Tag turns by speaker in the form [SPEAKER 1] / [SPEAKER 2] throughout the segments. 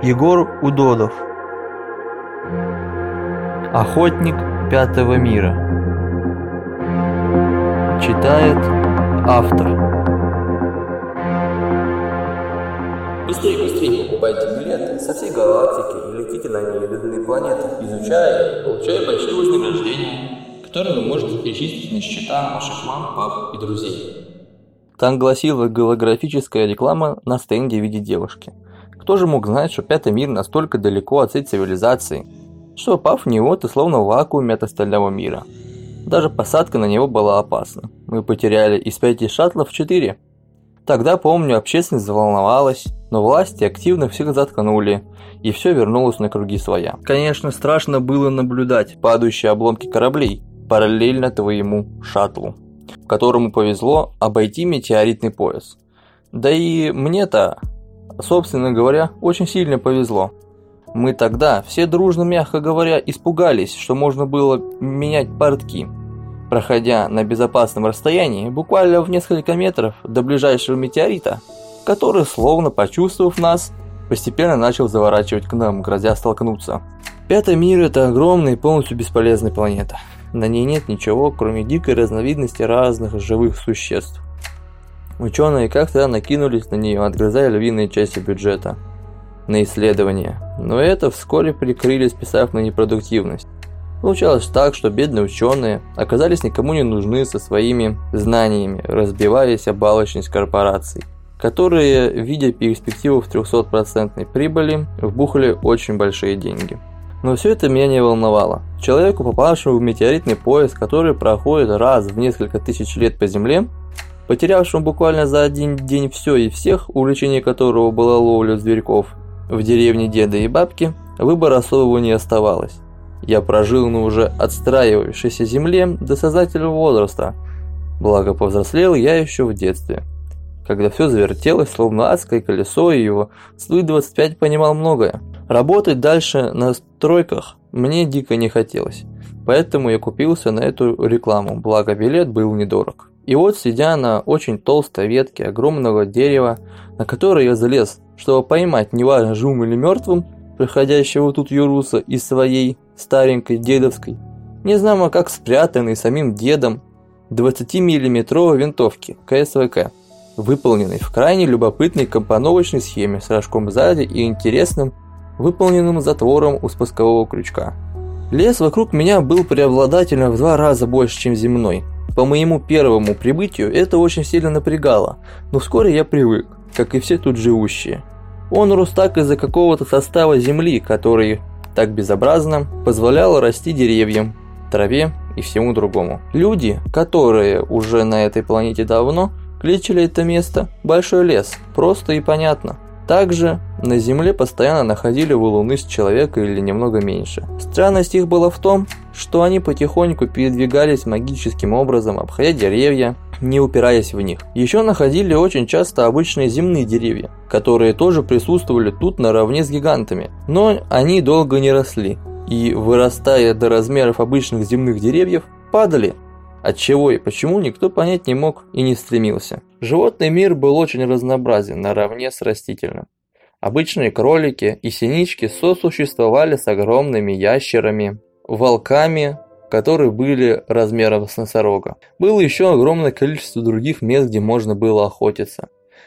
[SPEAKER 1] Егор Удодов. Охотник пятого мира. Читает автор.
[SPEAKER 2] Быстрее покупайте билеты со всей галактики и летите на неизведанные планеты, изучая и получая большие вознаграждения, которые вы можете перечислить на счета ваших мам, пап и друзей.
[SPEAKER 1] Так гласила голографическая реклама на стенде в виде девушки. Кто же мог знать, что пятый мир настолько далеко от всей цивилизации, что попав в него, ты словно в вакууме от остального мира. Даже посадка на него была опасна. Мы потеряли из 5 шаттлов 4. Тогда, помню, общественность заволновалась, но власти активно всех заткнули, и все вернулось на круги своя. Конечно, страшно было наблюдать падающие обломки кораблей параллельно твоему шаттлу, которому повезло обойти метеоритный пояс. Да и мне-то, собственно говоря, очень сильно повезло. Мы тогда все дружно, мягко говоря, испугались, что можно было менять портки, проходя на безопасном расстоянии буквально в несколько метров до ближайшего метеорита, который, словно почувствовав нас, постепенно начал заворачивать к нам, грозя столкнуться. Пятый мир – это огромная и полностью бесполезная планета. На ней нет ничего, кроме дикой разновидности разных живых существ. Ученые как-то накинулись на нее, отгрызая львиные части бюджета на исследования, но это вскоре прикрыли, списав на непродуктивность. Получалось так, что бедные ученые оказались никому не нужны со своими знаниями, разбиваясь об алчность корпораций, которые, видя перспективу в 300% прибыли, вбухали очень большие деньги. Но все это меня не волновало. Человеку, попавшему в метеоритный пояс, который проходит раз в несколько тысяч лет по Земле, потерявшему буквально за один день все и всех, увлечение которого было ловля зверьков в деревне деда и бабки, выбора особого не оставалось. Я прожил на уже отстраивающейся земле до сознательного возраста, благо повзрослел я еще в детстве, когда все завертелось, словно адское колесо, и его с 25 понимал многое. Работать дальше на стройках мне дико не хотелось, поэтому я купился на эту рекламу, благо билет был недорог. И вот, сидя на очень толстой ветке огромного дерева, на которое я залез, чтобы поймать, неважно, живым или мертвым, проходящего тут юруса из своей старенькой дедовской, незнамо как спрятанной самим дедом 20-миллиметровой винтовки КСВК, выполненной в крайне любопытной компоновочной схеме с рожком сзади и интересным, выполненным затвором у спускового крючка. Лес вокруг меня был преобладательно в 2 раза больше, чем земной. По моему первому прибытию это очень сильно напрягало, но вскоре я привык, как и все тут живущие. Он рос так из-за какого-то состава земли, который так безобразно позволял расти деревьям, траве и всему другому. Люди, которые уже на этой планете давно, кличали это место «Большой лес», просто и понятно. Также на Земле постоянно находили валуны с человека или немного меньше. Странность их была в том, что они потихоньку передвигались магическим образом, обходя деревья, не упираясь в них. Еще находили очень часто обычные земные деревья, которые тоже присутствовали тут наравне с гигантами, но они долго не росли и, вырастая до размеров обычных земных деревьев, падали. Отчего и почему никто понять не мог и не стремился. Животный мир был очень разнообразен наравне с растительным. Обычные кролики и синички сосуществовали с огромными ящерами, волками, которые были размером с носорога. Было еще огромное количество других мест, где можно было охотиться,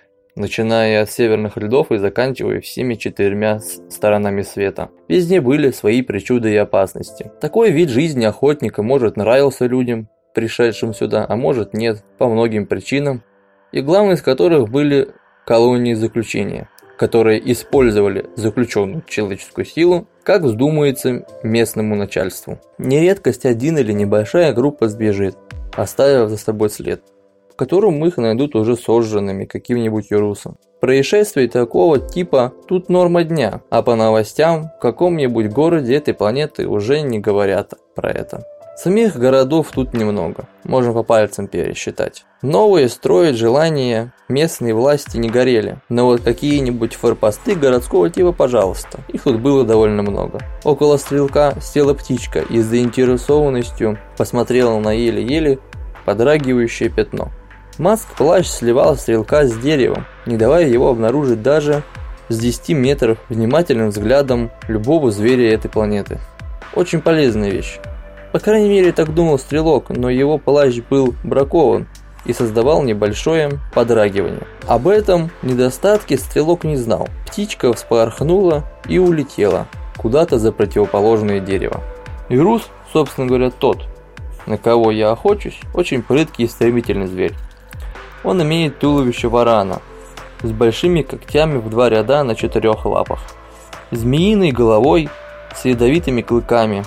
[SPEAKER 1] начиная от северных льдов и заканчивая всеми 4 сторонами света. Везде были свои причуды и опасности. Такой вид жизни охотника может нравился людям, пришедшим сюда, а может нет, по многим причинам, и главной из которых были колонии заключения, которые использовали заключенную человеческую силу, как вздумается местному начальству. Нередкость один или небольшая группа сбежит, оставив за собой след, в котором их найдут уже сожженными каким-нибудь юрусом. Происшествий такого типа тут норма дня, а по новостям в каком-нибудь городе этой планеты уже не говорят про это. Самих городов тут немного, можно по пальцам пересчитать. Новые строить желания местные власти не горели, но вот какие-нибудь форпосты городского типа, пожалуйста, их тут было довольно много. Около стрелка села птичка и с заинтересованностью посмотрела на еле-еле подрагивающее пятно. Маск-плащ сливал стрелка с деревом, не давая его обнаружить даже с 10 метров внимательным взглядом любого зверя этой планеты. Очень полезная вещь. По крайней мере, так думал стрелок, но его плащ был бракован и создавал небольшое подрагивание. Об этом недостатке стрелок не знал. Птичка вспорхнула и улетела куда-то за противоположное дерево. Юрус, собственно говоря, тот, на кого я охочусь, очень прыткий и стремительный зверь. Он имеет туловище варана с большими когтями в 2 ряда на 4 лапах, змеиной головой с ядовитыми клыками,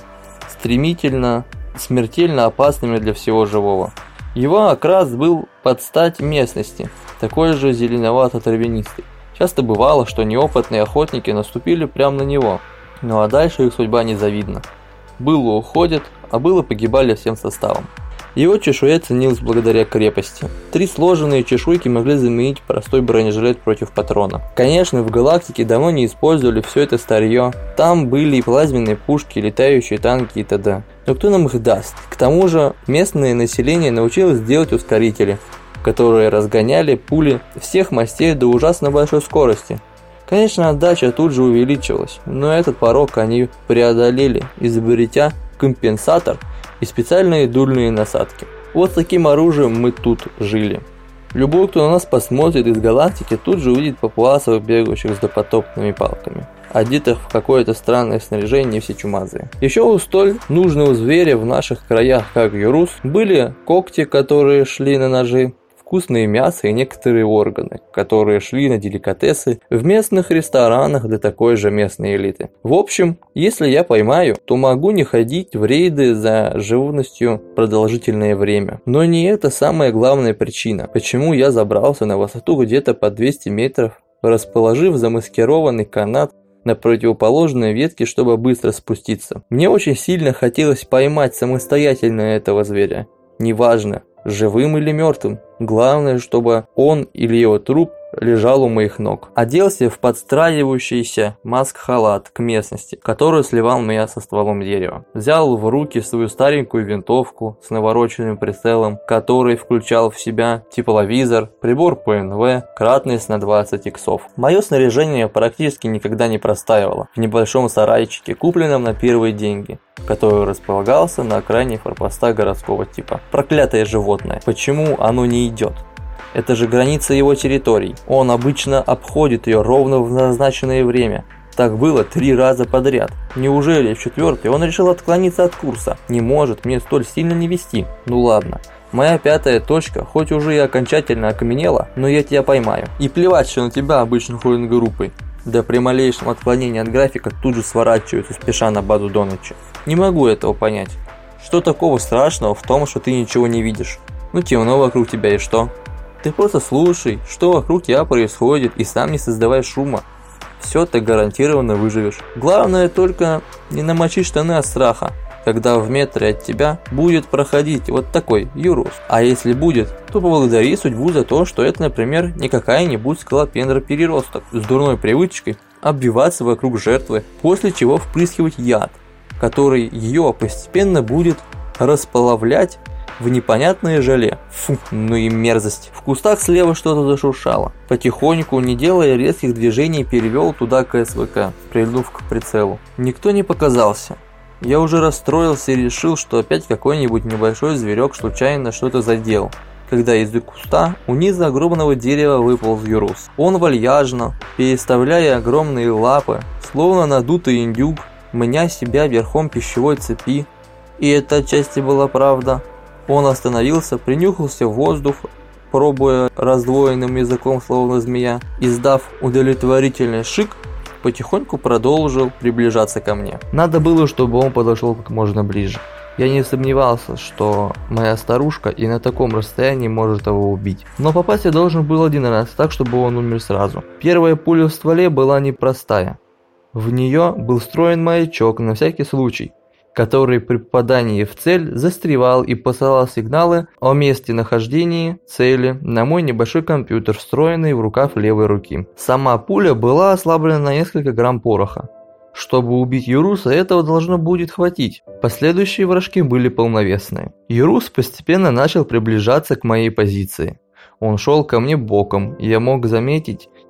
[SPEAKER 1] смертельно опасными для всего живого. Его окрас был под стать местности, такой же зеленовато-травянистый. Часто бывало, что неопытные охотники наступили прямо на него, ну а дальше их судьба незавидна. Было уходят, а было погибали всем составом. Его чешуя ценилась благодаря крепости. 3 сложенные чешуйки могли заменить простой бронежилет против патрона. Конечно, в галактике давно не использовали все это старье. Там были и плазменные пушки, летающие танки и т.д. Но кто нам их даст? К тому же местное население научилось делать ускорители, которые разгоняли пули всех мастей до ужасно большой скорости. Конечно, отдача тут же увеличилась, но этот порог они преодолели, изобретя компенсатор и специальные дульные насадки. Вот с таким оружием мы тут жили. Любой, кто на нас посмотрит из галактики, тут же увидит папуасов, бегающих с допотопными палками, одетых в какое-то странное снаряжение, все чумазые. Еще у столь нужного зверя в наших краях, как Юрус, были когти, которые шли на ножи, вкусное мясо и некоторые органы, которые шли на деликатесы в местных ресторанах для такой же местной элиты. В общем, если я поймаю, то могу не ходить в рейды за живностью продолжительное время. Но не это самая главная причина, почему я забрался на высоту где-то под 200 метров, расположив замаскированный канат на противоположной ветке, чтобы быстро спуститься. Мне очень сильно хотелось поймать самостоятельно этого зверя. Неважно, живым или мертвым. Главное, чтобы он или его труп лежал у моих ног. Оделся в подстраивающийся маск-халат к местности, который сливал меня со стволом дерева. Взял в руки свою старенькую винтовку с навороченным прицелом, который включал в себя тепловизор, прибор ПНВ, кратность на 20 иксов. Мое снаряжение практически никогда не простаивало в небольшом сарайчике, купленном на первые деньги, который располагался на окраине форпоста городского типа. Проклятое животное. Почему оно не идет? Это же граница его территорий. Он обычно обходит ее ровно в назначенное время. Так было 3 раза подряд. Неужели в 4-й он решил отклониться от курса? Не может мне столь сильно не вести. Ну ладно. Моя 5-я точка, хоть уже и окончательно окаменела, но я тебя поймаю. И плевать, что на тебя обычно ходят группой. Да при малейшем отклонении от графика тут же сворачиваются, спеша на базу до ночи. Не могу этого понять. Что такого страшного в том, что ты ничего не видишь? Ну темно вокруг тебя и что? Ты просто слушай, что вокруг тебя происходит, и сам не создавай шума. Все, ты гарантированно выживешь. Главное только не намочить штаны от страха, когда в метре от тебя будет проходить вот такой Юрус. А если будет, то поблагодари судьбу за то, что это, например, не какая-нибудь скалопендра-переросток с дурной привычкой обвиваться вокруг жертвы, после чего впрыскивать яд, который ее постепенно будет расплавлять в непонятное желе. Фу, ну и мерзость. В кустах слева что-то зашуршало. Потихоньку, не делая резких движений, перевел туда КСВК, прильнув к прицелу. Никто не показался. Я уже расстроился и решил, что опять какой-нибудь небольшой зверек случайно что-то задел, когда из-за куста у низа огромного дерева выполз Юрус. Он вальяжно, переставляя огромные лапы, словно надутый индюк, мня себя верхом пищевой цепи. И это отчасти была правда. Он остановился, принюхался в воздух, пробуя раздвоенным языком, словно змея. Издав удовлетворительный шик, потихоньку продолжил приближаться ко мне. Надо было, чтобы он подошел как можно ближе. Я не сомневался, что моя старушка и на таком расстоянии может его убить. Но попасть я должен был 1 раз, так чтобы он умер сразу. Первая пуля в стволе была непростая. В нее был встроен маячок на всякий случай, который при попадании в цель застревал и посылал сигналы о месте нахождения цели на мой небольшой компьютер, встроенный в рукав левой руки. Сама пуля была ослаблена на несколько грамм пороха. Чтобы убить Юруса, этого должно будет хватить. Последующие вражки были полновесные. Юрус постепенно начал приближаться к моей позиции. Он шел ко мне боком, и я мог заметить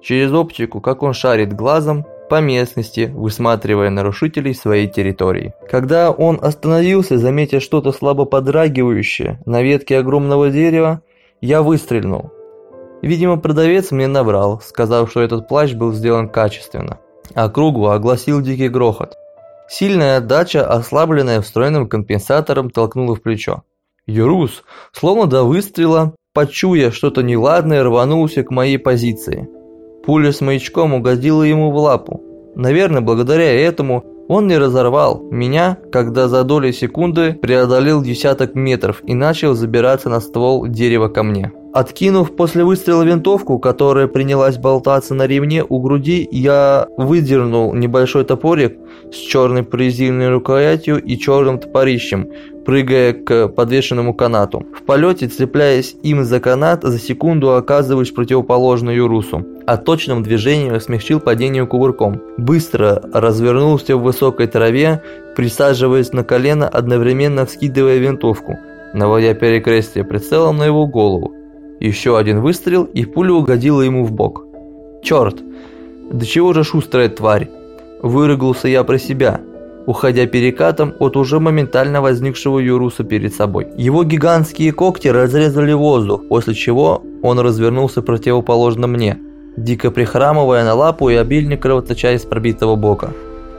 [SPEAKER 1] через оптику, как он шарит глазом по местности, высматривая нарушителей своей территории. Когда он остановился, заметив что-то слабо подрагивающее на ветке огромного дерева, я выстрелил. Видимо, продавец мне наврал, сказав, что этот плащ был сделан качественно. Округу огласил дикий грохот. Сильная отдача, ослабленная встроенным компенсатором, толкнула в плечо. Юрус, словно до выстрела, почуя что-то неладное, рванулся к моей позиции. Пуля с маячком угодила ему в лапу. Наверное, благодаря этому он не разорвал меня, когда за доли секунды преодолел десяток метров и начал забираться на ствол дерева ко мне. Откинув после выстрела винтовку, которая принялась болтаться на ремне у груди, я выдернул небольшой топорик с черной прорезиненной рукоятью и черным топорищем, прыгая к подвешенному канату. В полете, цепляясь им за канат, за секунду оказываюсь противоположной Юрусу. А точным движением смягчил падение кувырком. Быстро развернулся в высокой траве, присаживаясь на колено, одновременно вскидывая винтовку, наводя перекрестие прицелом на его голову. Еще один выстрел, и пуля угодила ему в бок. Черт, до чего же шустрая тварь! Выругался я про себя, уходя перекатом от уже моментально возникшего Юруса перед собой. Его гигантские когти разрезали воздух, после чего он развернулся противоположно мне, дико прихрамывая на лапу и обильно кровоточа из пробитого бока.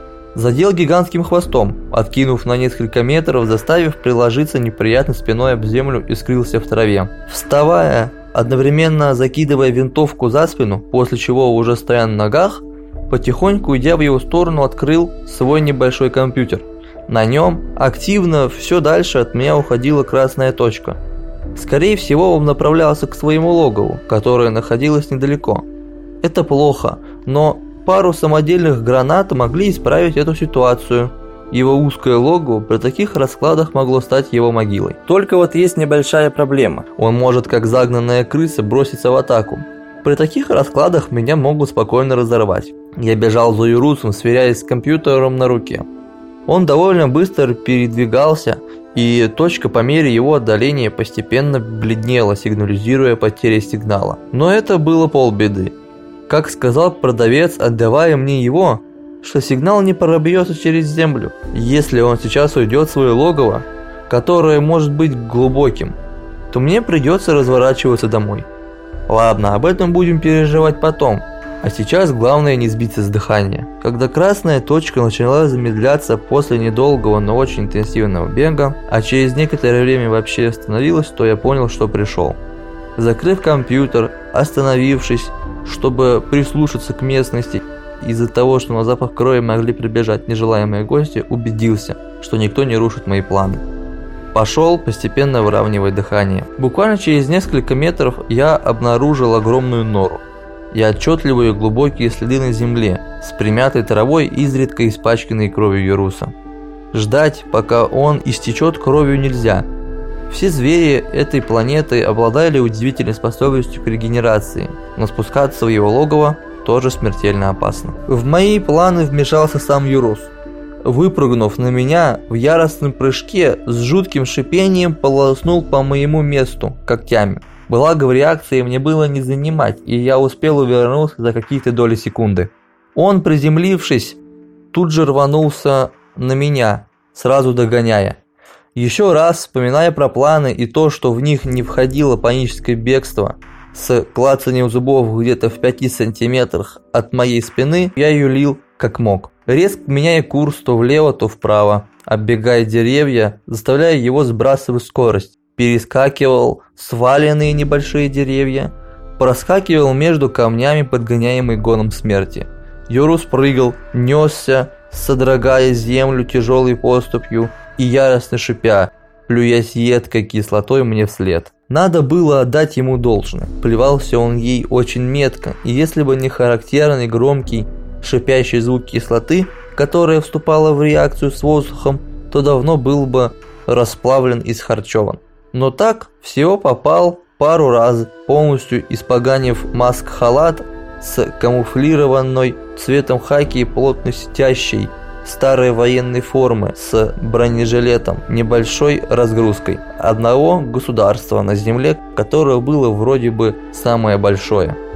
[SPEAKER 1] Задел гигантским хвостом, откинув на несколько метров, заставив приложиться неприятно спиной об землю, и скрылся в траве. Вставая, одновременно закидывая винтовку за спину, после чего, уже стоя на ногах, потихоньку, идя в его сторону, открыл свой небольшой компьютер. На нем активно все дальше от меня уходила красная точка. Скорее всего, он направлялся к своему логову, которое находилось недалеко. Это плохо, но пару самодельных гранат могли исправить эту ситуацию. Его узкое логово при таких раскладах могло стать его могилой. Только вот есть небольшая проблема. Он может, как загнанная крыса, броситься в атаку. При таких раскладах меня могут спокойно разорвать. Я бежал за Юрусом, сверяясь с компьютером на руке. Он довольно быстро передвигался, и точка по мере его отдаления постепенно бледнела, сигнализируя потерю сигнала. Но это было полбеды. Как сказал продавец, отдавая мне его, что сигнал не пробьется через землю, если он сейчас уйдет в свое логово, которое может быть глубоким, то мне придется разворачиваться домой. Ладно, об этом будем переживать потом, а сейчас главное не сбиться с дыхания. Когда красная точка начала замедляться после недолгого, но очень интенсивного бега, а через некоторое время вообще остановилась, то я понял, что пришел. Закрыв компьютер, остановившись, чтобы прислушаться к местности, из-за того, что на запах крови могли прибежать нежелаемые гости, убедился, что никто не рушит мои планы. Пошел, постепенно выравнивая дыхание. Буквально через несколько метров я обнаружил огромную нору и отчетливые глубокие следы на земле, с примятой травой, изредка испачканной кровью Юруса. Ждать, пока он истечет кровью, нельзя. Все звери этой планеты обладали удивительной способностью к регенерации, но спускаться в его логово тоже смертельно опасно. В мои планы вмешался сам Юрус. Выпрыгнув на меня, в яростном прыжке с жутким шипением полоснул по моему месту когтями. Благо в реакции мне было не занимать, и я успел увернуться за какие-то доли секунды. Он, приземлившись, тут же рванулся на меня, сразу догоняя. Еще раз, вспоминая про планы и то, что в них не входило паническое бегство, с клацанием зубов где-то в 5 сантиметрах от моей спины, я юлил как мог. Резко меняя курс то влево, то вправо, оббегая деревья, заставляя его сбрасывать скорость. Перескакивал сваленные небольшие деревья, проскакивал между камнями, подгоняемый гоном смерти. Юрус прыгал, несся, содрогая землю тяжелой поступью и яростно шипя, плюясь едкой кислотой мне вслед. Надо было отдать ему должное. Плевался он ей очень метко, и если бы не характерный громкий шипящий звук кислоты, которая вступала в реакцию с воздухом, то давно был бы расплавлен и схарчеван. Но так всего попал пару раз, полностью испоганив маск-халат с камуфлированной цветом хаки и плотно сидящей старой военной формы с бронежилетом, небольшой разгрузкой одного государства на земле, которое было вроде бы самое большое.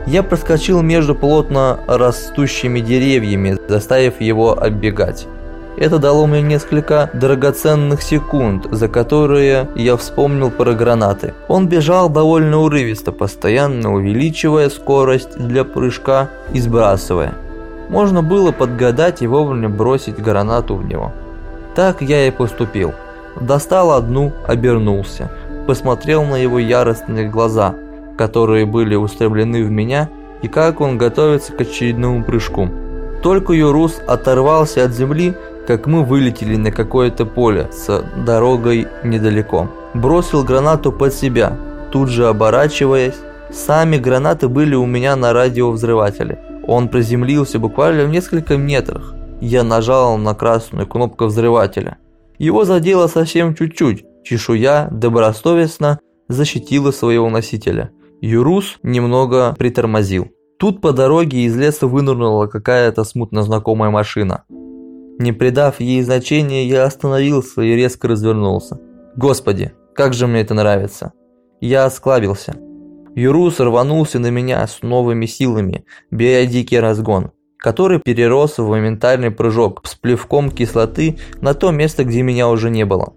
[SPEAKER 1] Я проскочил между плотно растущими деревьями, заставив его оббегать. Это дало мне несколько драгоценных секунд, за которые я вспомнил про гранаты. Он бежал довольно урывисто, постоянно увеличивая скорость для прыжка и сбрасывая. Можно было подгадать и вовремя бросить гранату в него. Так я и поступил. Достал одну, обернулся, посмотрел на его яростные глаза, которые были устремлены в меня, и как он готовится к очередному прыжку. Только Юрус оторвался от земли, как мы вылетели на какое-то поле с дорогой недалеко. Бросил гранату под себя, тут же оборачиваясь. Сами гранаты были у меня на радиовзрывателе. Он приземлился буквально в несколько метрах. Я нажал на красную кнопку взрывателя. Его задело совсем чуть-чуть. Чешуя добросовестно защитила своего носителя. Юрус немного притормозил. Тут по дороге из леса вынырнула какая-то смутно знакомая машина. Не придав ей значения, я остановился и резко развернулся. Господи, как же мне это нравится. Я осклабился. Юрус рванулся на меня с новыми силами, бия дикий разгон, который перерос в моментальный прыжок с плевком кислоты на то место, где меня уже не было.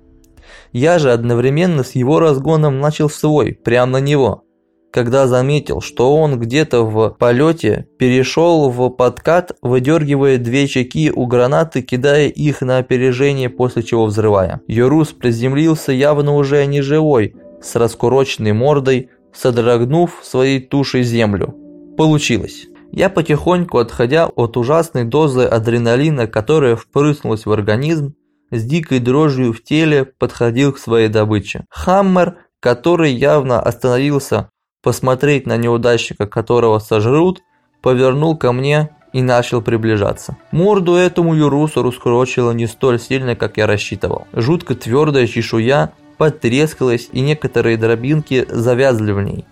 [SPEAKER 1] Я же одновременно с его разгоном начал свой, прямо на него. Когда заметил, что он где-то в полете перешел в подкат, выдергивая две чеки у гранаты, кидая их на опережение, после чего взрывая. Юрус приземлился явно уже не живой, с раскуроченной мордой, содрогнув своей тушей землю. Получилось. Я потихоньку, отходя от ужасной дозы адреналина, которая впрыснулась в организм, с дикой дрожью в теле подходил к своей добыче. Хаммер, который явно остановился посмотреть на неудачника, которого сожрут, повернул ко мне и начал приближаться. Морду этому Юрусу раскурочило не столь сильно, как я рассчитывал. Жутко твердая чешуя потрескалась, и некоторые дробинки завязли в ней.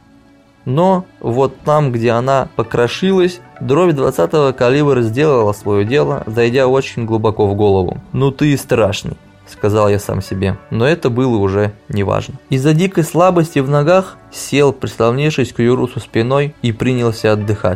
[SPEAKER 1] Но вот там, где она покрошилась, дробь 20-го калибра сделала свое дело, зайдя очень глубоко в голову. «Ну ты и страшный», — сказал я сам себе, но это было уже неважно. Из-за дикой слабости в ногах сел, прислонившись к Юрусу спиной, и принялся отдыхать.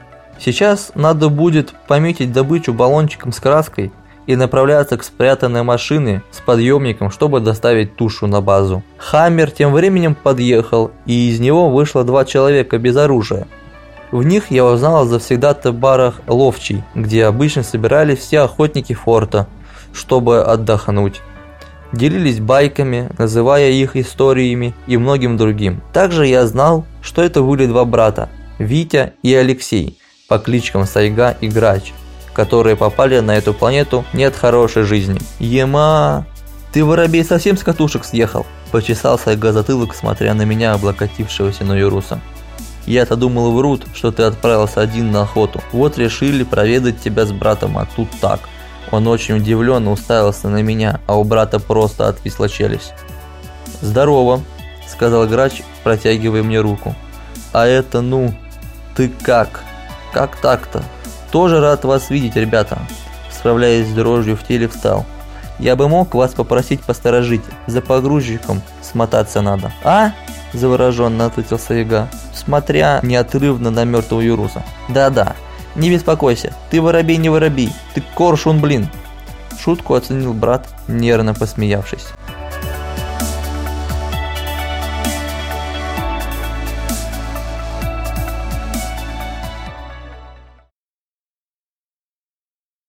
[SPEAKER 1] Сейчас надо будет пометить добычу баллончиком с краской и направляться к спрятанной машине с подъемником, чтобы доставить тушу на базу. Хаммер тем временем подъехал, и из него вышло 2 человека без оружия. В них я узнал завсегдата бара «Ловчий», где обычно собирались все охотники форта, чтобы отдохнуть. Делились байками, называя их историями и многим другим. Также я знал, что это были 2 брата, Витя и Алексей, по кличкам Сайга и Грач, которые попали на эту планету не от хорошей жизни. «Ема, ты, воробей, совсем с катушек съехал?» – почесал Сайга затылок, смотря на меня, облокотившегося на Юруса. «Я-то думал, врут, что ты отправился один на охоту. Вот решили проведать тебя с братом, а тут так». Он очень удивленно уставился на меня, а у брата просто отвисла челюсть. «Здорово», – сказал Грач, протягивая мне руку. «А это ну, ты как? Как так-то? Тоже рад вас видеть, ребята». Справляясь с дрожью в теле, встал. «Я бы мог вас попросить посторожить, за погрузчиком смотаться надо». «А?» – завороженно ответил Сайга, смотря неотрывно на мертвого Юруса. «Да-да, не беспокойся, ты воробей не воробей, ты коршун, блин». Шутку оценил брат, нервно посмеявшись.